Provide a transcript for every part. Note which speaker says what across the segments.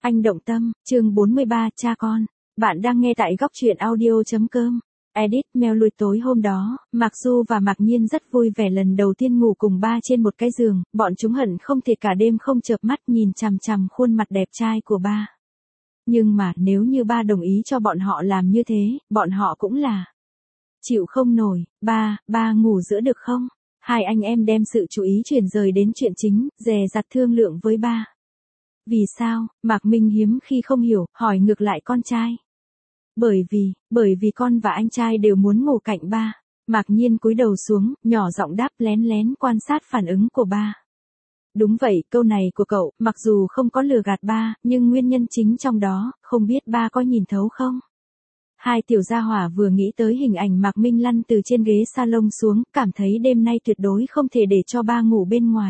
Speaker 1: Anh động tâm, chương 43, cha con. Bạn đang nghe tại góc truyện audio.com. Edit mail lui tối hôm đó, Mạc Du và Mạc Nhiên rất vui vẻ lần đầu tiên ngủ cùng ba trên một cái giường, bọn chúng hận không thể cả đêm không chợp mắt nhìn chằm chằm khuôn mặt đẹp trai của ba. Nhưng mà nếu như ba đồng ý cho bọn họ làm như thế, bọn họ cũng là chịu không nổi. Ba ngủ giữa được không? Hai anh em đem sự chú ý chuyển rời đến chuyện chính, dè dặt thương lượng với ba. Vì sao? Mạc Minh hiếm khi không hiểu, hỏi ngược lại con trai. Bởi vì con và anh trai đều muốn ngủ cạnh ba. Mạc Nhiên cúi đầu xuống, nhỏ giọng đáp, lén lén quan sát phản ứng của ba. Đúng vậy, câu này của cậu, mặc dù không có lừa gạt ba, nhưng nguyên nhân chính trong đó, không biết ba có nhìn thấu không? Hai tiểu gia hỏa vừa nghĩ tới hình ảnh Mạc Minh lăn từ trên ghế salon xuống, cảm thấy đêm nay tuyệt đối không thể để cho ba ngủ bên ngoài.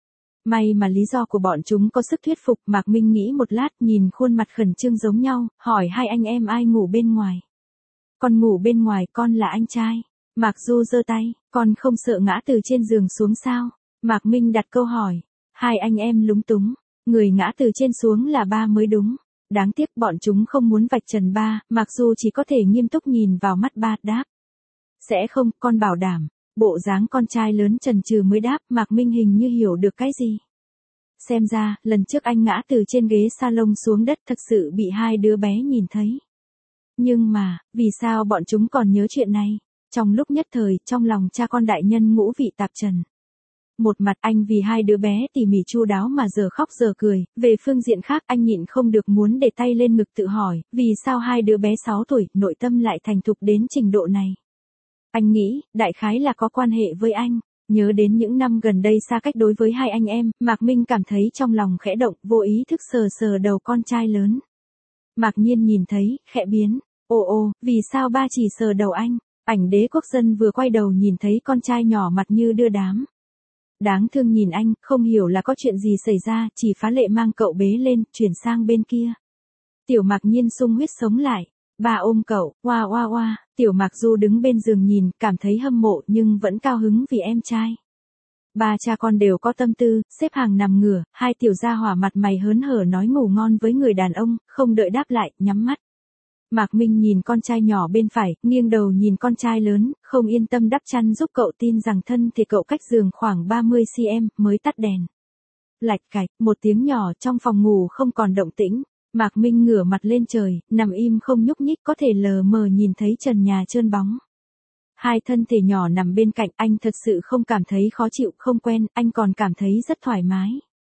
Speaker 1: May mà lý do của bọn chúng có sức thuyết phục. Mạc Minh nghĩ một lát, nhìn khuôn mặt khẩn trương giống nhau, hỏi hai anh em ai ngủ bên ngoài. Con ngủ bên ngoài, con là anh trai. Mạc Du giơ tay, con không sợ ngã từ trên giường xuống sao? Mạc Minh đặt câu hỏi. Hai anh em lúng túng, người ngã từ trên xuống là ba mới đúng. Đáng tiếc bọn chúng không muốn vạch trần ba, Mạc Du chỉ có thể nghiêm túc nhìn vào mắt ba, đáp. Sẽ không, con bảo đảm. Bộ dáng con trai lớn chần chừ mới đáp. Mạc Minh hình như hiểu được cái gì. Xem ra, lần trước anh ngã từ trên ghế salon xuống đất thực sự bị hai đứa bé nhìn thấy. Nhưng mà, vì sao bọn chúng còn nhớ chuyện này? Trong lúc nhất thời, trong lòng cha con đại nhân ngũ vị tạp trần. Một mặt anh vì hai đứa bé tỉ mỉ chu đáo mà giờ khóc giờ cười, về phương diện khác anh nhịn không được muốn để tay lên ngực tự hỏi, vì sao hai đứa bé 6 tuổi, nội tâm lại thành thục đến trình độ này. Anh nghĩ, đại khái là có quan hệ với anh. Nhớ đến những năm gần đây xa cách đối với hai anh em, Mạc Minh cảm thấy trong lòng khẽ động, vô ý thức sờ sờ đầu con trai lớn. Mạc Nhiên nhìn thấy, khẽ biến. Ồ, vì sao ba chỉ sờ đầu anh? Ảnh Đế Quốc Dân vừa quay đầu nhìn thấy con trai nhỏ mặt như đưa đám. Đáng thương nhìn anh, không hiểu là có chuyện gì xảy ra, chỉ phá lệ mang cậu bế lên, chuyển sang bên kia. Tiểu Mạc Nhiên sung huyết sống lại. Ba ôm cậu, oa. Tiểu Mạc Du đứng bên giường nhìn, cảm thấy hâm mộ nhưng vẫn cao hứng vì em trai. Ba cha con đều có tâm tư, xếp hàng nằm ngửa, hai tiểu gia hỏa mặt mày hớn hở nói ngủ ngon với người đàn ông, không đợi đáp lại, nhắm mắt. Mạc Minh nhìn con trai nhỏ bên phải, nghiêng đầu nhìn con trai lớn, không yên tâm đắp chăn giúp cậu, tin rằng thân thì cậu cách giường khoảng 30 cm, mới tắt đèn. Lạch cạch, một tiếng nhỏ trong phòng ngủ không còn động tĩnh. Mạc Minh ngửa mặt lên trời, nằm im không nhúc nhích, có thể lờ mờ nhìn thấy trần nhà trơn bóng. Hai thân thể nhỏ nằm bên cạnh, anh thật sự không cảm thấy khó chịu, không quen, anh còn cảm thấy rất thoải mái.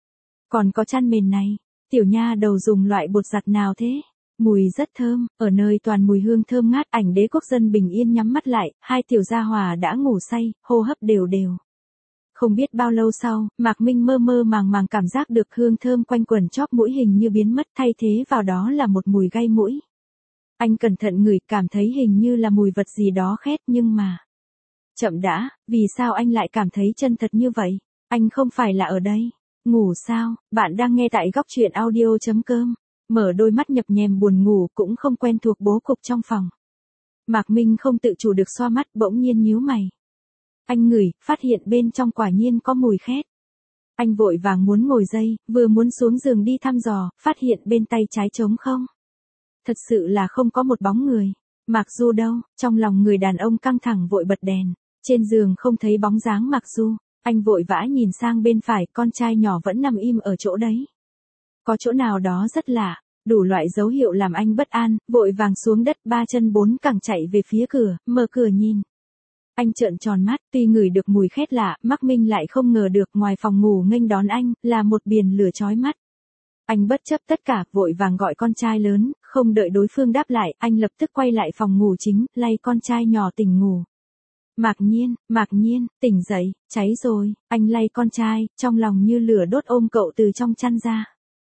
Speaker 1: Còn có chăn mền này, tiểu nha đầu dùng loại bột giặt nào thế? Mùi rất thơm, ở nơi toàn mùi hương thơm ngát. Ảnh Đế Quốc Dân bình yên nhắm mắt lại, hai tiểu gia hỏa đã ngủ say, hô hấp đều đều. Không biết bao lâu sau, Mạc Minh mơ mơ màng cảm giác được hương thơm quanh quẩn chóp mũi hình như biến mất, thay thế vào đó là một mùi gây mũi. Anh cẩn thận ngửi, cảm thấy hình như là mùi vật gì đó khét, nhưng mà... Chậm đã, vì sao anh lại cảm thấy chân thật như vậy? Anh không phải là ở đây. Ngủ sao? Bạn đang nghe tại góc truyện audio.com. Mở đôi mắt nhập nhèm buồn ngủ, cũng không quen thuộc bố cục trong phòng. Mạc Minh không tự chủ được xoa mắt, bỗng nhiên nhíu mày. Anh ngửi, phát hiện bên trong quả nhiên có mùi khét. Anh vội vàng muốn ngồi dậy, vừa muốn xuống giường đi thăm dò, phát hiện bên tay trái trống không. Thật sự là không có một bóng người. Mạc Du đâu? Trong lòng người đàn ông căng thẳng vội bật đèn. Trên giường không thấy bóng dáng Mạc Du. Anh vội vã nhìn sang bên phải, con trai nhỏ vẫn nằm im ở chỗ đấy. Có chỗ nào đó rất lạ, đủ loại dấu hiệu làm anh bất an, vội vàng xuống đất, ba chân bốn cẳng chạy về phía cửa, mở cửa nhìn. Anh trợn tròn mắt, tuy ngửi được mùi khét lạ, Mạc Minh lại không ngờ được ngoài phòng ngủ nghênh đón anh, là một biển lửa chói mắt. Anh bất chấp tất cả, vội vàng gọi con trai lớn, không đợi đối phương đáp lại, anh lập tức quay lại phòng ngủ chính, lay con trai nhỏ tỉnh ngủ. Mạc Nhiên, tỉnh dậy, cháy rồi, anh lay con trai, trong lòng như lửa đốt ôm cậu từ trong chăn ra.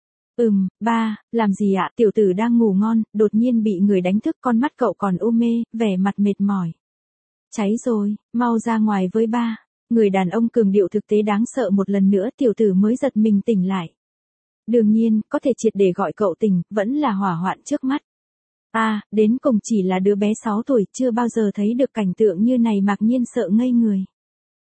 Speaker 1: Ba, làm gì ạ? Tiểu tử đang ngủ ngon, đột nhiên bị người đánh thức, con mắt cậu còn u mê, vẻ mặt mệt mỏi. Cháy rồi, mau ra ngoài với ba. Người đàn ông cường điệu thực tế đáng sợ một lần nữa, tiểu tử mới giật mình tỉnh lại. Đương nhiên, có thể triệt để gọi cậu tỉnh, vẫn là hỏa hoạn trước mắt. Đến cùng chỉ là đứa bé 6 tuổi, chưa bao giờ thấy được cảnh tượng như này. Mạc Nhiên sợ ngây người.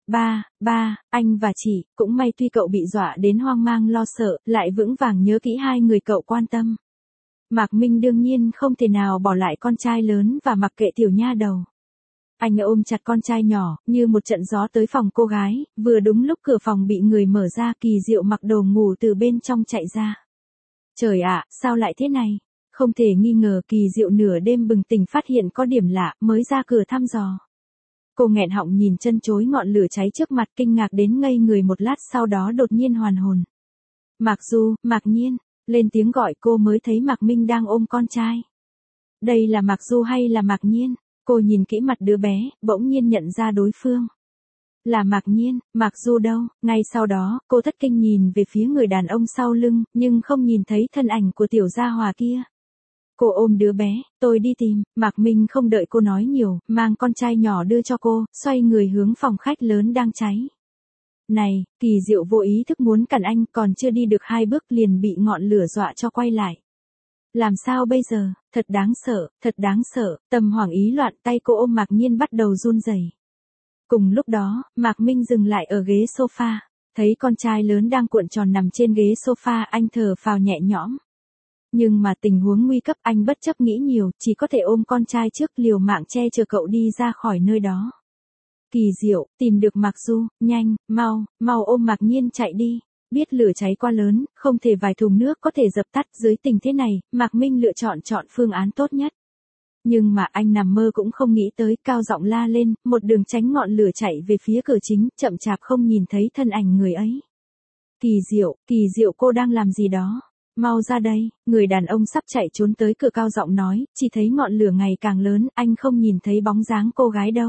Speaker 1: Ba, anh và chị, cũng may tuy cậu bị dọa đến hoang mang lo sợ, lại vững vàng nhớ kỹ hai người cậu quan tâm. Mạc Minh đương nhiên không thể nào bỏ lại con trai lớn và mặc kệ tiểu nha đầu. Anh ôm chặt con trai nhỏ, như một trận gió tới phòng cô gái, vừa đúng lúc cửa phòng bị người mở ra, Kỳ Diệu mặc đồ ngủ từ bên trong chạy ra. Trời ạ, sao lại thế này? Không thể nghi ngờ, Kỳ Diệu nửa đêm bừng tỉnh phát hiện có điểm lạ, mới ra cửa thăm dò. Cô nghẹn họng nhìn chân chối ngọn lửa cháy trước mặt, kinh ngạc đến ngây người một lát, sau đó đột nhiên hoàn hồn. Mạc Du, Mạc Nhiên, lên tiếng gọi cô mới thấy Mạc Minh đang ôm con trai. Đây là Mạc Du hay là Mạc Nhiên? Cô nhìn kỹ mặt đứa bé, bỗng nhiên nhận ra đối phương. Là Mạc Nhiên, Mạc Du đâu? Ngay sau đó, cô thất kinh nhìn về phía người đàn ông sau lưng, nhưng không nhìn thấy thân ảnh của tiểu gia hòa kia. Cô ôm đứa bé, tôi đi tìm. Mạc Minh không đợi cô nói nhiều, mang con trai nhỏ đưa cho cô, xoay người hướng phòng khách lớn đang cháy. Này, Kỳ Diệu vô ý thức muốn cản anh, còn chưa đi được 2 bước liền bị ngọn lửa dọa cho quay lại. Làm sao bây giờ, thật đáng sợ, tâm hoảng ý loạn, tay cô ôm Mạc Nhiên bắt đầu run rẩy. Cùng lúc đó, Mạc Minh dừng lại ở ghế sofa, thấy con trai lớn đang cuộn tròn nằm trên ghế sofa, anh thở phào nhẹ nhõm. Nhưng mà tình huống nguy cấp, anh bất chấp nghĩ nhiều, chỉ có thể ôm con trai trước, liều mạng che chở cậu đi ra khỏi nơi đó. Kỳ Diệu, tìm được Mạc Du, nhanh, mau ôm Mạc Nhiên chạy đi. Biết lửa cháy quá lớn, không thể vài thùng nước có thể dập tắt, dưới tình thế này, Mạc Minh lựa chọn phương án tốt nhất. Nhưng mà anh nằm mơ cũng không nghĩ tới, cao giọng la lên, một đường tránh ngọn lửa chạy về phía cửa chính, chậm chạp không nhìn thấy thân ảnh người ấy. Kỳ Diệu cô đang làm gì đó? Mau ra đây, người đàn ông sắp chạy trốn tới cửa cao giọng nói, chỉ thấy ngọn lửa ngày càng lớn, anh không nhìn thấy bóng dáng cô gái đâu.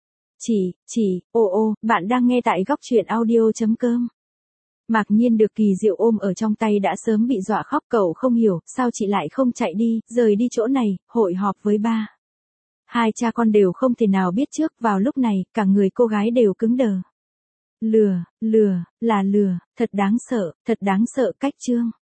Speaker 1: Bạn đang nghe tại góc truyện audio.com. Mạc Nhiên được Kỳ Diệu ôm ở trong tay đã sớm bị dọa khóc, cậu không hiểu, sao chị lại không chạy đi, rời đi chỗ này, hội họp với ba. Hai cha con đều không thể nào biết trước, vào lúc này, cả người cô gái đều cứng đờ. Lừa, thật đáng sợ, cách chương.